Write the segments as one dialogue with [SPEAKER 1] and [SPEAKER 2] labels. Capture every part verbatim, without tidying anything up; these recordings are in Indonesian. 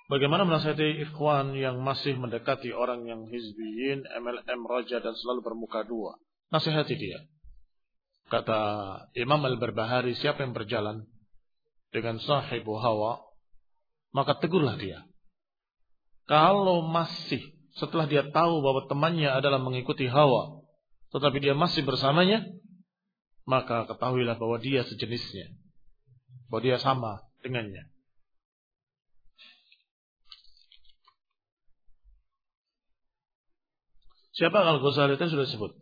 [SPEAKER 1] Bagaimana menasihati ikhwan yang masih mendekati orang yang hizbiyin, M L M, raja dan selalu bermuka dua? Nasihati dia. Kata Imam Al-Barbahari, siapa yang berjalan dengan sahibu hawa, maka tegurlah dia. Kalau masih setelah dia tahu bahwa temannya adalah mengikuti hawa, tetapi dia masih bersamanya, maka ketahuilah bahwa dia sejenisnya, bahwa dia sama dengannya. Siapa Al-Ghazali itu sudah disebut.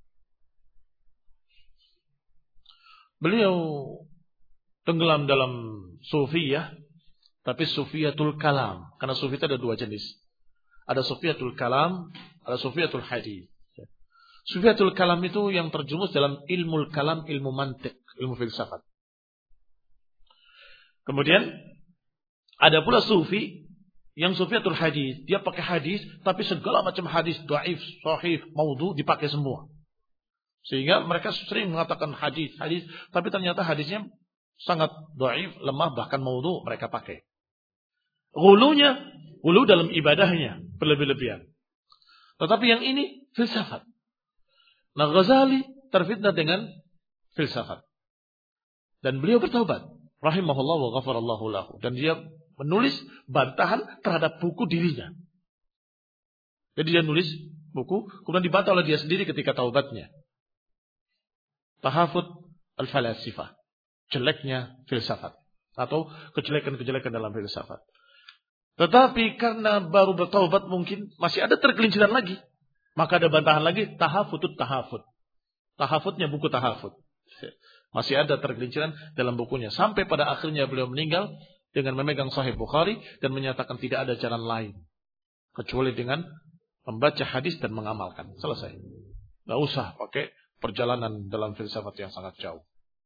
[SPEAKER 1] Beliau tenggelam dalam sufiyah, tapi sufiyatul kalam. Karena sufi itu ada dua jenis. Ada sufiyatul kalam, ada sufiyatul hadis. Sufiyatul kalam itu yang terjumus dalam ilmu kalam, ilmu mantik, ilmu filsafat. Kemudian ada pula sufi yang sufiyatul hadis. Dia pakai hadis, tapi segala macam hadis, dhaif, sahih, maudhu dipakai semua. Sehingga mereka sering mengatakan hadis, hadis, tapi ternyata hadisnya sangat dhaif, lemah, bahkan maudhu mereka pakai. Ghulunya, ghulu dalam ibadahnya, berlebih-lebihan. Tetapi yang ini filsafat. Nah, Ghazali terfitnah dengan filsafat. Dan beliau bertaubat, rahimahullah wa ghafarallahu lahu. Dan dia menulis bantahan terhadap buku dirinya. Jadi dia nulis buku, kemudian dibantah oleh dia sendiri ketika taubatnya. Tahafut al-falasifah. Jeleknya filsafat. Atau kejelekan-kejelekan dalam filsafat. Tetapi karena baru bertaubat mungkin masih ada tergelinciran lagi. Maka ada bantahan lagi, tahafutut tahafut. Tahafutnya buku tahafut. Masih ada tergelinciran dalam bukunya. Sampai pada akhirnya beliau meninggal dengan memegang Sahih Bukhari dan menyatakan tidak ada jalan lain kecuali dengan membaca hadis dan mengamalkan. Selesai. Tidak usah pakai perjalanan dalam filsafat yang sangat jauh.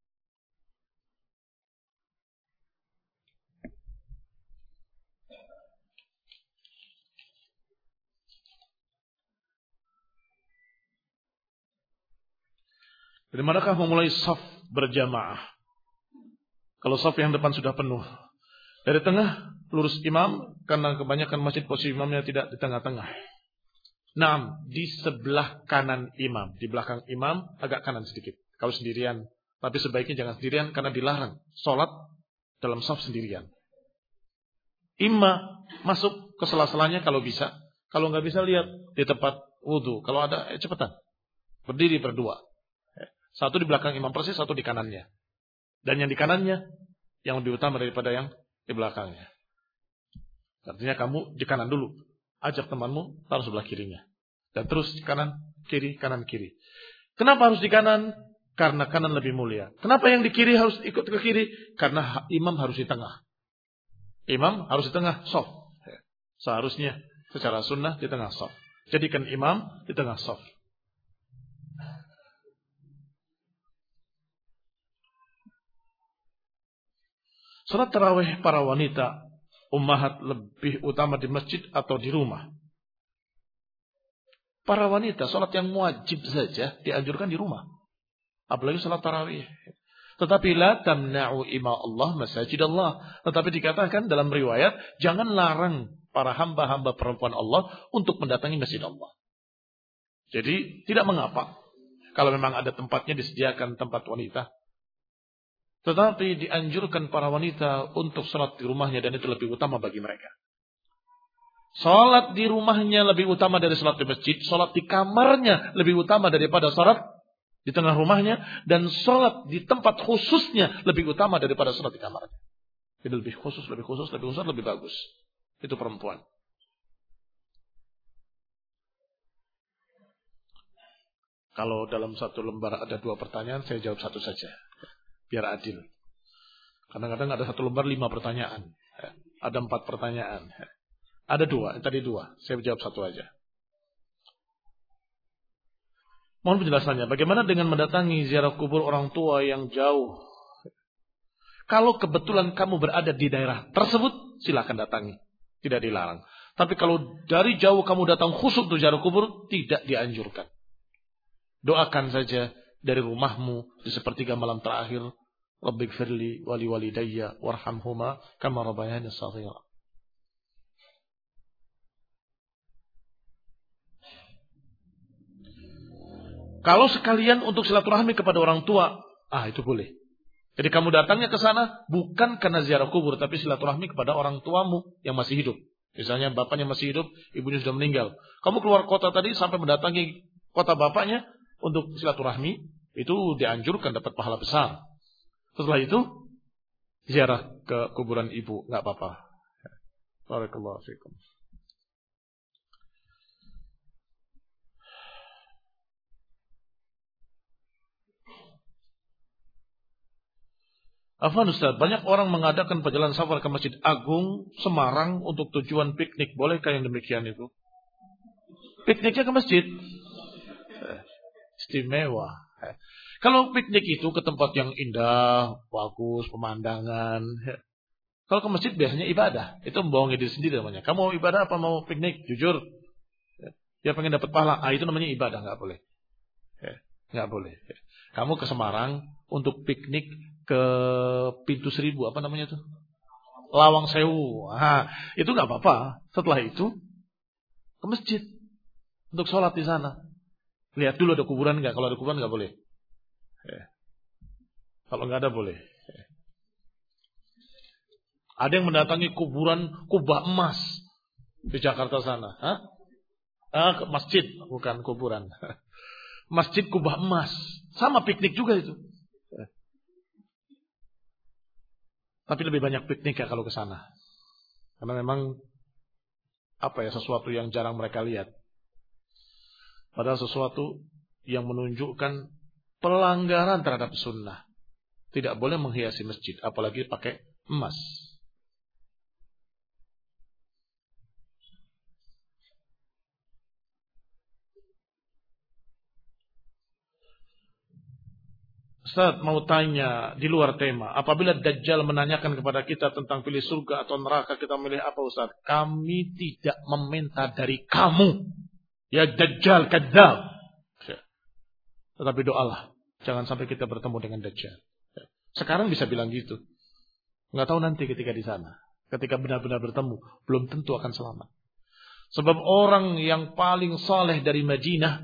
[SPEAKER 1] Dari manakah memulai shaf berjamaah? Kalau shaf yang depan sudah penuh. Dari tengah lurus imam, karena kebanyakan masjid posisi imamnya tidak di tengah-tengah. Naam, di sebelah kanan imam, di belakang imam agak kanan sedikit. Kalau sendirian, tapi sebaiknya jangan sendirian karena dilarang sholat dalam shaf sendirian. Imam masuk ke sela-selanya kalau bisa. Kalau nggak bisa lihat di tempat wudhu. Kalau ada, eh, cepetan. Berdiri berdua. Satu di belakang imam persis, satu di kanannya. Dan yang di kanannya yang lebih utama daripada yang di belakangnya. Artinya kamu di kanan dulu. Ajak temanmu taruh sebelah kirinya. Dan terus kanan, kiri, kanan, kiri. Kenapa harus di kanan? Karena kanan lebih mulia. Kenapa yang di kiri harus ikut ke kiri? Karena imam harus di tengah. Imam harus di tengah shaf. Seharusnya secara sunnah di tengah shaf. Jadikan imam di tengah shaf. Salat tarawih para wanita ummahat lebih utama di masjid atau di rumah? Para wanita salat yang wajib saja dianjurkan di rumah. Apalagi salat tarawih. Tetapi la tamna'u ima Allah masajid Allah. Tetapi dikatakan dalam riwayat, jangan larang para hamba-hamba perempuan Allah untuk mendatangi masjid Allah. Jadi tidak mengapa kalau memang ada tempatnya disediakan tempat wanita. Tetapi dianjurkan para wanita untuk sholat di rumahnya dan itu lebih utama bagi mereka. Sholat di rumahnya lebih utama dari sholat di masjid. Sholat di kamarnya lebih utama daripada sholat di tengah rumahnya. Dan sholat di tempat khususnya lebih utama daripada sholat di kamarnya. Jadi lebih khusus, lebih khusus, lebih khusus, lebih bagus. Itu perempuan. Kalau dalam satu lembar ada dua pertanyaan, saya jawab satu saja. Biar adil. Kadang-kadang ada satu lembar lima pertanyaan. Ada empat pertanyaan. Ada dua. Tadi dua. Saya jawab satu aja. Mohon penjelasannya. Bagaimana dengan mendatangi ziarah kubur orang tua yang jauh? Kalau kebetulan kamu berada di daerah tersebut, silakan datangi. Tidak dilarang. Tapi kalau dari jauh kamu datang khusus untuk ziarah kubur, tidak dianjurkan. Doakan saja dari rumahmu di sepertiga malam terakhir, Rabbighfirli wali walidayya warhamhuma kama rabbayani shaghira. Kalau sekalian untuk silaturahmi kepada orang tua, ah itu boleh. Jadi kamu datangnya ke sana bukan karena ziarah kubur, tapi silaturahmi kepada orang tuamu yang masih hidup. Misalnya bapaknya masih hidup, ibunya sudah meninggal. Kamu keluar kota tadi sampai mendatangi kota bapaknya untuk silaturahmi, itu dianjurkan, dapat pahala besar. Setelah itu ziarah ke kuburan ibu, nggak apa-apa. Barakallahu fiikum. Afwan Ustaz, banyak orang mengadakan perjalanan safar ke Masjid Agung Semarang untuk tujuan piknik. Bolehkah yang demikian itu? Pikniknya ke masjid? Istimewa. Kalau piknik itu ke tempat yang indah, bagus, pemandangan. Kalau ke masjid biasanya ibadah. Itu membohongi diri sendiri namanya. Kamu mau ibadah apa mau piknik? Jujur. Dia pengen dapat pahala. Ah, itu namanya ibadah. Nggak boleh. Nggak boleh. Kamu ke Semarang untuk piknik ke Pintu Seribu, apa namanya tuh? Lawang Sewu. Nah, itu nggak apa-apa. Setelah itu ke masjid untuk sholat di sana. Lihat dulu ada kuburan nggak? Kalau ada kuburan nggak boleh. Ya. Kalau nggak ada boleh. Ya. Ada yang mendatangi kuburan Kubah Emas di Jakarta sana. Hah? Ah, ke masjid, bukan kuburan. Masjid Kubah Emas. Sama piknik juga itu. Ya. Tapi lebih banyak piknik ya kalau ke sana. Karena memang apa ya, sesuatu yang jarang mereka lihat. Padahal sesuatu yang menunjukkan pelanggaran terhadap sunnah. Tidak boleh menghiasi masjid, apalagi pakai emas. Ustaz mau tanya di luar tema. Apabila Dajjal menanyakan kepada kita tentang pilih surga atau neraka, kita milih apa Ustaz? Kami tidak meminta dari kamu. Ya Dajjal kadzab. Tetapi doalah. Jangan sampai kita bertemu dengan Dajjal. Sekarang bisa bilang gitu. Nggak tahu nanti ketika di sana. Ketika benar-benar bertemu. Belum tentu akan selamat. Sebab orang yang paling saleh dari Madinah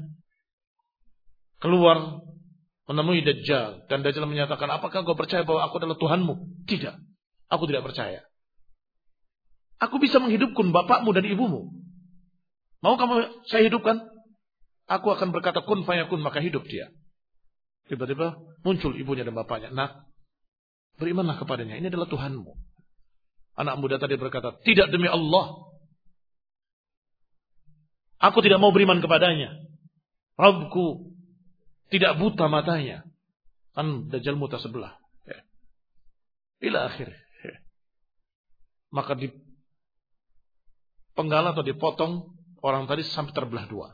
[SPEAKER 1] keluar menemui Dajjal. Dan Dajjal menyatakan, apakah kau percaya bahwa aku adalah Tuhanmu? Tidak. Aku tidak percaya. Aku bisa menghidupkan bapakmu dan ibumu. Mau kamu saya hidupkan? Aku akan berkata kun fayakun, maka hidup dia. Tiba-tiba muncul ibunya dan bapaknya. Nak, berimanlah kepadanya. Ini adalah Tuhanmu. Anak muda tadi berkata, tidak demi Allah. Aku tidak mau beriman kepadanya. Rabbku tidak buta matanya. Kan Dajjal buta sebelah. Ya. Ila akhir. Ya. Maka dipenggal atau dipotong orang tadi sampai terbelah dua.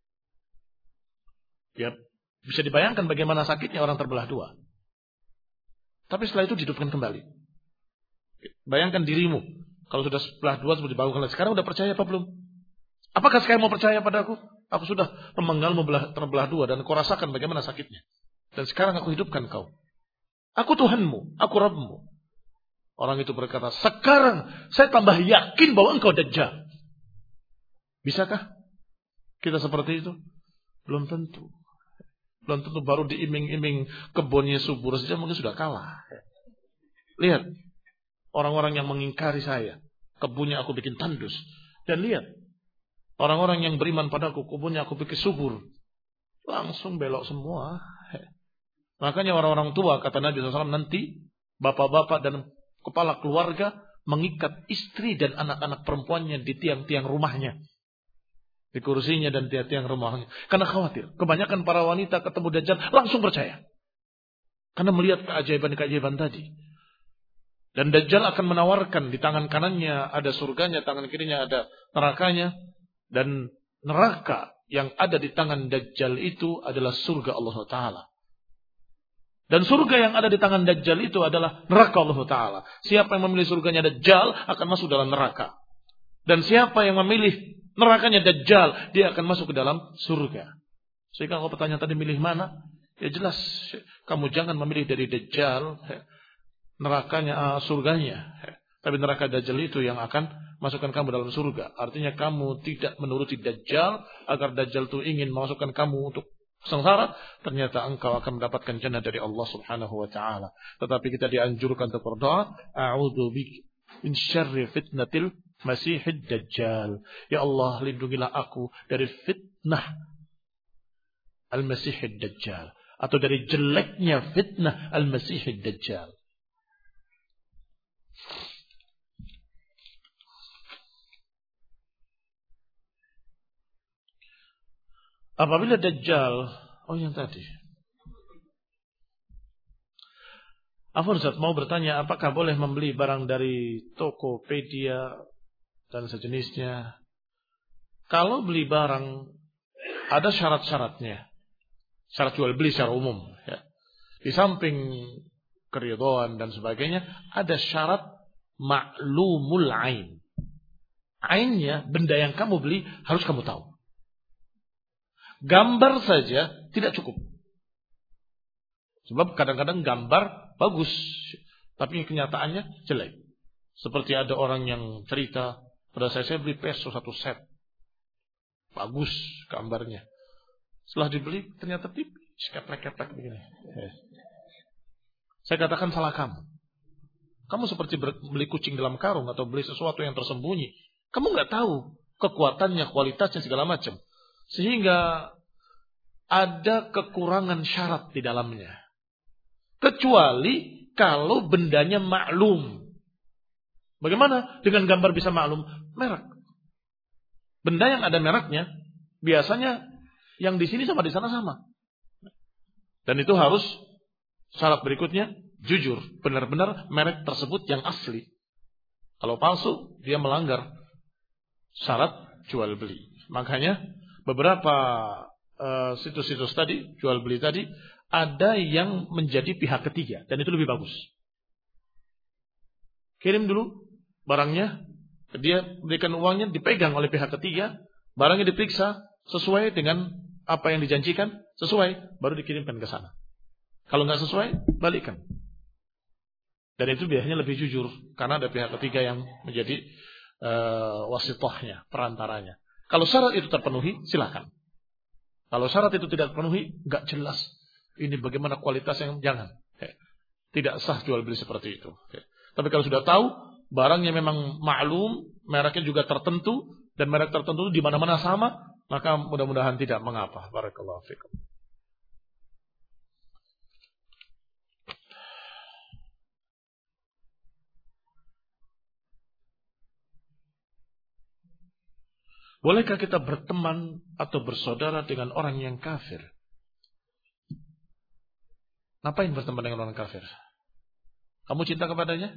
[SPEAKER 1] Ya, bisa dibayangkan bagaimana sakitnya orang terbelah dua. Tapi setelah itu dihidupkan kembali. Bayangkan dirimu. Kalau sudah sebelah dua, sudah dibangunkan lagi. Sekarang sudah percaya apa belum? Apakah sekarang mau percaya padaku? Aku sudah memenggal terbelah dua dan kau rasakan bagaimana sakitnya. Dan sekarang aku hidupkan kau. Aku Tuhanmu, aku Rabbmu. Orang itu berkata, sekarang saya tambah yakin bahwa engkau Dajjal. Bisakah kita seperti itu? Belum tentu. Belum tentu, baru diiming-iming kebunnya subur saja mungkin sudah kalah. Lihat, orang-orang yang mengingkari saya, kebunnya aku bikin tandus. Dan lihat, orang-orang yang beriman padaku, kebunnya aku bikin subur. Langsung belok semua. Makanya orang-orang tua, kata Nabi shallallahu alaihi wasallam, nanti bapak-bapak dan kepala keluarga mengikat istri dan anak-anak perempuannya di tiang-tiang rumahnya. Di kursinya dan tiang-tiang rumahnya. Karena khawatir. Kebanyakan para wanita ketemu Dajjal langsung percaya. Karena melihat keajaiban-keajaiban tadi. Dan Dajjal akan menawarkan di tangan kanannya ada surganya, tangan kirinya ada nerakanya. Dan neraka yang ada di tangan Dajjal itu adalah surga Allah Ta'ala. Dan surga yang ada di tangan Dajjal itu adalah neraka Allah Ta'ala. Siapa yang memilih surganya Dajjal akan masuk dalam neraka. Dan siapa yang memilih nerakanya Dajjal, dia akan masuk ke dalam surga. Sehingga kalau pertanyaan tadi milih mana? Ya jelas, kamu jangan memilih dari Dajjal, nerakanya, surganya. Tapi neraka Dajjal itu yang akan masukkan kamu dalam surga. Artinya kamu tidak menuruti Dajjal, agar Dajjal itu ingin memasukkan kamu untuk sengsara, ternyata engkau akan mendapatkan jannah dari Allah Subhanahu wa taala. Tetapi kita dianjurkan untuk berdoa, a'udzu bika min syarri fitnatil Masihid Dajjal. Ya Allah, lindungilah aku dari fitnah Al-Masihid Dajjal, atau dari jeleknya fitnah Al-Masihid Dajjal. Apabila Dajjal, oh yang tadi. Afwan Ustaz, mau bertanya, apakah boleh membeli barang dari Tokopedia dan sejenisnya? Kalau beli barang, ada syarat-syaratnya. Syarat jual beli secara umum. Ya. Di samping keridhaan dan sebagainya, ada syarat maklumul ain. Ainnya, benda yang kamu beli, harus kamu tahu. Gambar saja tidak cukup. Sebab kadang-kadang gambar bagus, tapi kenyataannya jelek. Seperti ada orang yang cerita, pada saya, saya beli peso satu set. Bagus gambarnya. Setelah dibeli, ternyata tipis, keplek-keplek begini. Saya katakan salah kamu. Kamu seperti beli kucing dalam karung atau beli sesuatu yang tersembunyi. Kamu nggak tahu kekuatannya, kualitasnya, segala macam. Sehingga ada kekurangan syarat di dalamnya. Kecuali kalau bendanya maklum. Bagaimana dengan gambar bisa maklum? Merek. Benda yang ada mereknya, biasanya yang di sini sama di sana sama. Dan itu harus syarat berikutnya, jujur. Benar-benar merek tersebut yang asli. Kalau palsu, dia melanggar syarat jual beli. Makanya beberapa uh, situs-situs tadi, jual beli tadi, ada yang menjadi pihak ketiga. Dan itu lebih bagus. Kirim dulu barangnya, dia berikan uangnya, dipegang oleh pihak ketiga, barangnya diperiksa sesuai dengan apa yang dijanjikan, sesuai, baru dikirimkan ke sana. Kalau nggak sesuai, balikan. Dan itu biasanya lebih jujur, karena ada pihak ketiga yang menjadi uh, wasitahnya, perantaranya. Kalau syarat itu terpenuhi, silakan. Kalau syarat itu tidak terpenuhi, nggak jelas. Ini bagaimana kualitasnya, jangan. Tidak sah jual beli seperti itu. Tapi kalau sudah tahu, barangnya memang maklum, mereknya juga tertentu, dan merek tertentu di mana-mana sama, maka mudah-mudahan tidak mengapa. Barakallahu fikum. Bolehkah kita berteman atau bersaudara dengan orang yang kafir? Ngapain berteman dengan orang kafir? Kamu cinta kepadanya?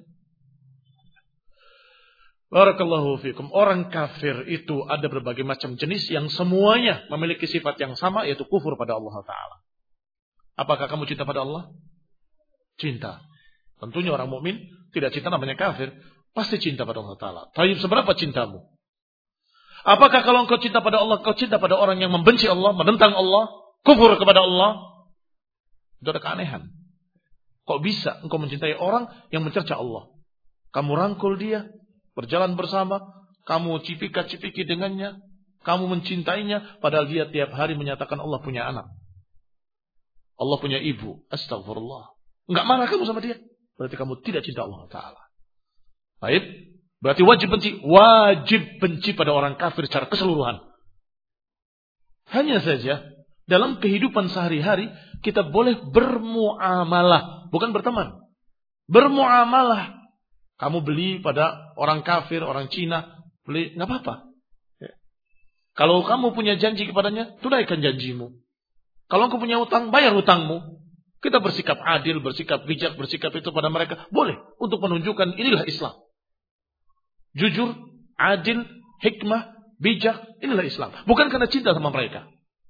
[SPEAKER 1] Barakallahu fikum. Orang kafir itu ada berbagai macam jenis yang semuanya memiliki sifat yang sama, yaitu kufur pada Allah Ta'ala. Apakah kamu cinta pada Allah? Cinta. Tentunya orang mukmin tidak cinta namanya kafir. Pasti cinta pada Allah Ta'ala. Tapi seberapa cintamu? Apakah kalau engkau cinta pada Allah, kau cinta pada orang yang membenci Allah, menentang Allah, kufur kepada Allah? Itu ada keanehan. Kok bisa engkau mencintai orang yang mencerca Allah? Kamu rangkul dia, berjalan bersama, kamu cipika-cipiki dengannya, kamu mencintainya, padahal dia tiap hari menyatakan Allah punya anak. Allah punya ibu. Astagfirullah. Enggak marah kamu sama dia? Berarti kamu tidak cinta Allah Ta'ala. Baik. Berarti wajib benci. Wajib benci pada orang kafir secara keseluruhan. Hanya saja, dalam kehidupan sehari-hari, kita boleh bermuamalah. Bukan berteman. Bermuamalah. Kamu beli pada orang kafir, orang Cina, beli, nggak apa-apa. Ya. Kalau kamu punya janji kepadanya, tunaikan janjimu. Kalau kamu punya utang, bayar utangmu. Kita bersikap adil, bersikap bijak, bersikap itu pada mereka. Boleh, untuk menunjukkan inilah Islam. Jujur, adil, hikmah, bijak, inilah Islam. Bukan karena cinta sama mereka.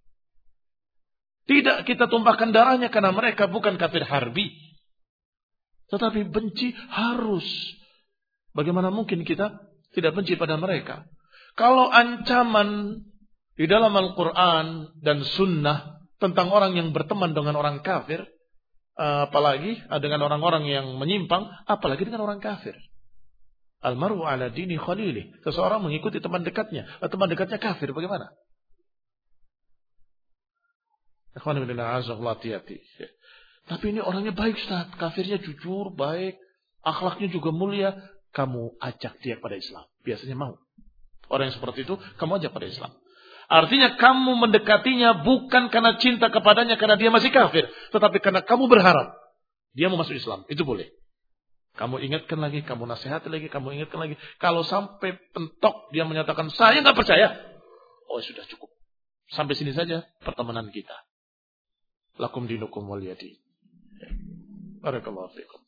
[SPEAKER 1] Tidak kita tumpahkan darahnya karena mereka bukan kafir harbi. Tetapi benci harus. Bagaimana mungkin kita tidak benci pada mereka? Kalau ancaman di dalam Al-Quran dan Sunnah tentang orang yang berteman dengan orang kafir, apalagi dengan orang-orang yang menyimpang, apalagi dengan orang kafir. Almaru ala dini khalili. Seseorang mengikuti teman dekatnya. Teman dekatnya kafir, bagaimana? Ikhwan fillah, hati-hati. Tapi ini orangnya baik, Ustaz. Kafirnya jujur, baik. Akhlaknya juga mulia. Kamu ajak dia pada Islam. Biasanya mau. Orang yang seperti itu, kamu ajak pada Islam. Artinya kamu mendekatinya bukan karena cinta kepadanya, karena dia masih kafir. Tetapi karena kamu berharap dia mau masuk Islam. Itu boleh. Kamu ingatkan lagi, kamu nasihati lagi, kamu ingatkan lagi. Kalau sampai pentok dia menyatakan, saya nggak percaya. Oh, sudah cukup. Sampai sini saja pertemanan kita. Lakum dinukum waliyadi. Barakallahu fiikum.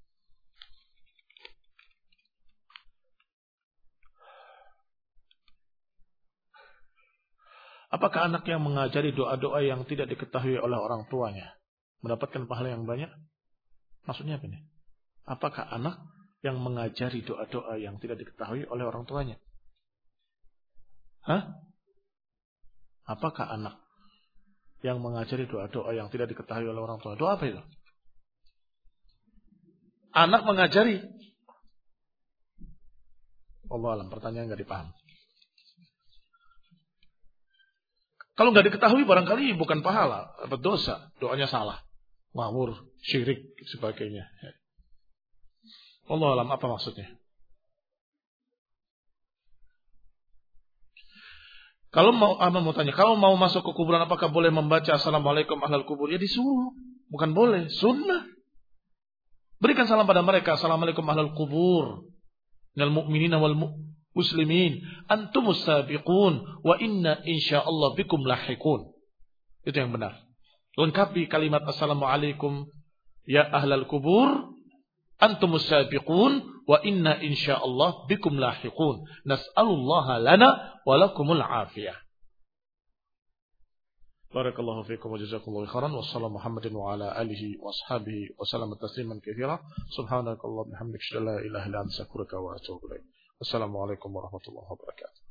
[SPEAKER 1] Apakah anak yang mengajari doa-doa yang tidak diketahui oleh orang tuanya mendapatkan pahala yang banyak? Maksudnya apa ini? Apakah anak yang mengajari doa-doa yang tidak diketahui oleh orang tuanya? Hah? Apakah anak yang mengajari doa-doa yang tidak diketahui oleh orang tua? Doa apa itu? Anak mengajari. Allah alam, pertanyaan nggak dipaham. Kalau nggak diketahui barangkali bukan pahala, berdosa, doanya salah, ngawur, syirik, sebagainya. Allah alam, apa maksudnya? Kalau mau, apa mau tanya, kalau mau masuk ke kuburan apakah boleh membaca Assalamualaikum ahlal kubur? Ya disuruh, bukan boleh, sunnah. Berikan salam pada mereka, Assalamualaikum ahlal kubur, minal mu'minina wal muslimin, antumus sabiqun, wa inna insyaallah bikum lahikun. Itu yang benar. Lengkapi kalimat Assalamualaikum ya ahlal kubur, antumus sabiqun, wa inna insyaallah bikum lahiqun. Nas'alullaha lana wa lakumul afiyah. Barakallahu fiikum wa jazakumullahu khairan. Wassalamu Muhammadin wa ala alihi wa ashabihi wa sallam tasliman katsira. Subhanakallah bihamdika la ilaha illa anta astaghfiruka wa atubu ilaik. Wassalamualaikum warahmatullahi wabarakatuh.